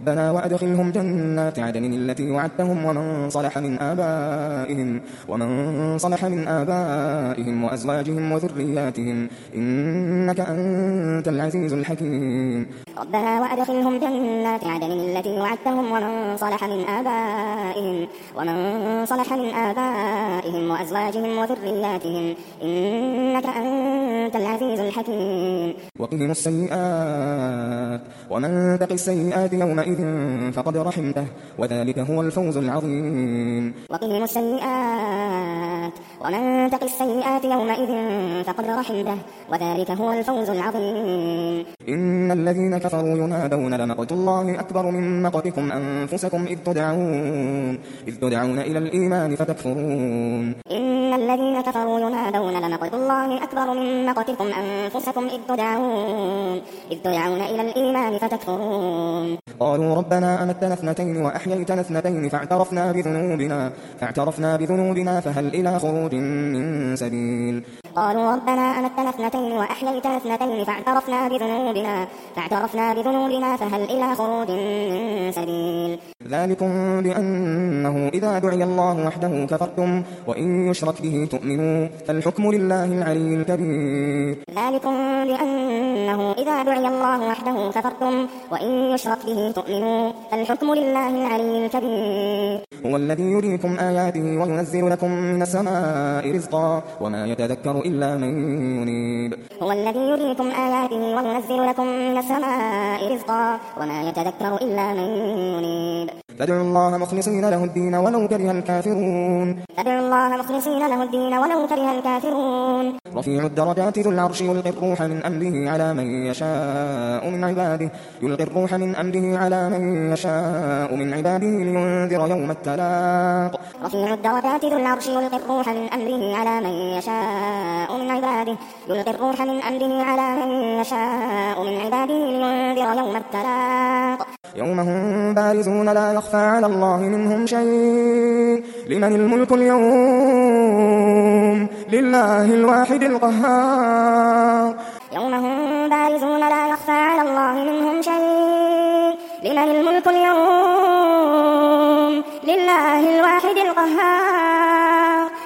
ربنا وأدخلهم جنات عدن التي وعدتهم ومن صلح من آبائهم وأزواجهم وذرياتهم إنك أنت العزيز الحكيم ربنا وأدخلهم جنات عدن التي وعدتهم ومن صلح من آبائهم وأزواجهم وذرياتهم إنك أنت العزيز الحكيم وقهم السيئات ومن تق السيئات يومئذ فقد رحمته وذلك هو الفوز العظيم وقهم السيئات ومن تق السيئات يومئذ فقد رحمته وذلك هو الفوز العظيم إن الذين كفروا ينادون لمقت الله أكبر من مقتكم أنفسكم إذ تدعون إلى الإيمان فتكفرون إن الذين كفروا ينادون لمقت الله أكبر من مقتكم أنفسكم إذ تدعون إلى الإيمان فتكفرون قالوا ربنا أمتنا اثنتين وأحييتنا اثنتين فاعترفنا بذنوبنا فهل إلى خروج من سبيل قالوا ربنا أمتنا اثنتين وأحييتنا اثنتين فاعترفنا بذنوبنا فهل إلى خروج من سبيل ذلكم بأنه إذا دعي الله وحده كفرتم وإن يشرك به تؤمنوا فالحكم لله العلي الكبير ذلكم بأنه إذا دعي الله وحده كفرتم وإن يشرك به تؤمنوا فالحكم لله العلي الكبير هو الذي يريكم آياته وينزل لكم من السماء رزقا وما يتذكر إلا من ينيب هو الذي يريكم آياته وينزل لكم من السماء رزقا وما يتذكر إلا من ينيب فادعوا الله مخلصين له الدين ولو كره الكافرون رفيع الدرجات ذو العرش يلقي الروح من أمره على من يشاء من عباده لينذر يوم التلاق رفيع الدرجات ذو العرش يلقي الروح من أمره على من يشاء من عباده لينذر يوم التلاق يوم هم بارزون لا يخفى على الله منهم شيء لمن الملك اليوم لله الواحد القهار يوم هم بارزون لا يخفى على الله منهم شيء لمن الملك اليوم لله الواحد القهار